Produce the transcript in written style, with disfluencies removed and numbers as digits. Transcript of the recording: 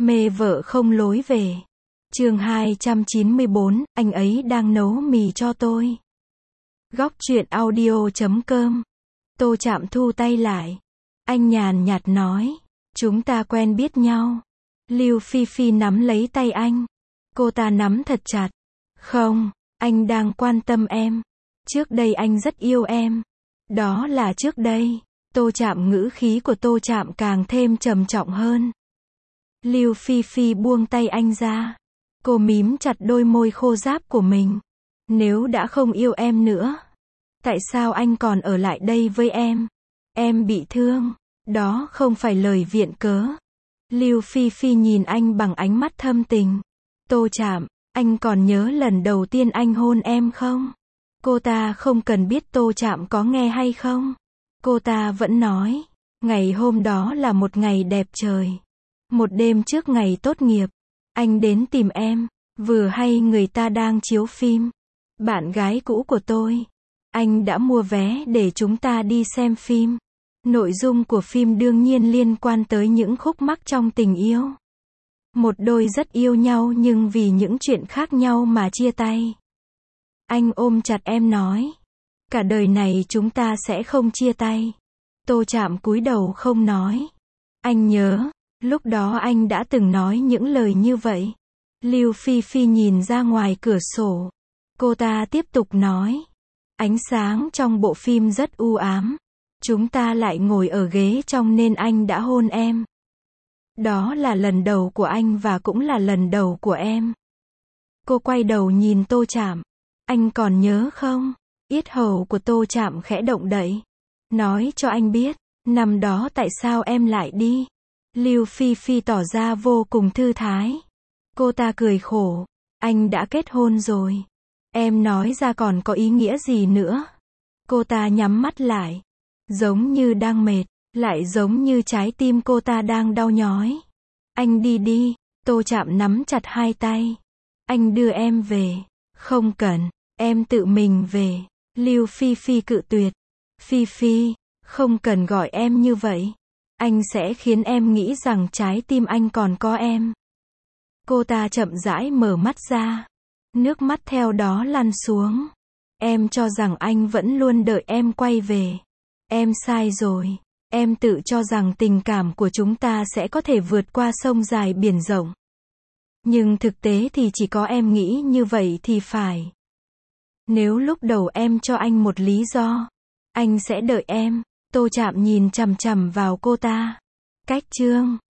Mê vợ không lối về. Chương 294, anh ấy đang nấu mì cho tôi. Góc truyện audio.com. Tô Trạm thu tay lại. Anh nhàn nhạt nói, chúng ta quen biết nhau. Lưu Phi Phi nắm lấy tay anh. Cô ta nắm thật chặt. Không, anh đang quan tâm em. Trước đây anh rất yêu em. Đó là trước đây. Tô Trạm, ngữ khí của Tô Trạm càng thêm trầm trọng hơn. Lưu Phi Phi buông tay anh ra. Cô mím chặt đôi môi khô ráp của mình. Nếu đã không yêu em nữa, tại sao anh còn ở lại đây với em? Em bị thương. Đó không phải lời viện cớ. Lưu Phi Phi nhìn anh bằng ánh mắt thâm tình. Tô Trạm, anh còn nhớ lần đầu tiên anh hôn em không? Cô ta không cần biết Tô Trạm có nghe hay không. Cô ta vẫn nói, ngày hôm đó là một ngày đẹp trời. Một đêm trước ngày tốt nghiệp, anh đến tìm em, vừa hay người ta đang chiếu phim. Bạn gái cũ của tôi. Anh đã mua vé để chúng ta đi xem phim. Nội dung của phim đương nhiên liên quan tới những khúc mắc trong tình yêu. Một đôi rất yêu nhau nhưng vì những chuyện khác nhau mà chia tay. Anh ôm chặt em nói, cả đời này chúng ta sẽ không chia tay. Tô Trạm cúi đầu không nói. Anh nhớ, lúc đó anh đã từng nói những lời như vậy. Lưu Phi Phi nhìn ra ngoài cửa sổ. Cô ta tiếp tục nói, ánh sáng trong bộ phim rất u ám. Chúng ta lại ngồi ở ghế trong nên anh đã hôn em. Đó là lần đầu của anh và cũng là lần đầu của em. Cô quay đầu nhìn Tô Trạm. Anh còn nhớ không? Yết hầu của Tô Trạm khẽ động đậy. Nói cho anh biết, năm đó tại sao em lại đi? Lưu Phi Phi tỏ ra vô cùng thư thái. Cô ta cười khổ. Anh đã kết hôn rồi. Em nói ra còn có ý nghĩa gì nữa? Cô ta nhắm mắt lại. Giống như đang mệt, lại giống như trái tim cô ta đang đau nhói. Anh đi đi. Tô Trạm nắm chặt hai tay. Anh đưa em về. Không cần, em tự mình về. Lưu Phi Phi cự tuyệt. Phi Phi, không cần gọi em như vậy. Anh sẽ khiến em nghĩ rằng trái tim anh còn có em. Cô ta chậm rãi mở mắt ra. Nước mắt theo đó lăn xuống. Em cho rằng anh vẫn luôn đợi em quay về. Em sai rồi. Em tự cho rằng tình cảm của chúng ta sẽ có thể vượt qua sông dài biển rộng. Nhưng thực tế thì chỉ có em nghĩ như vậy thì phải. Nếu lúc đầu em cho anh một lý do, anh sẽ đợi em. Tô Trạm nhìn chằm chằm vào cô ta. Cách chương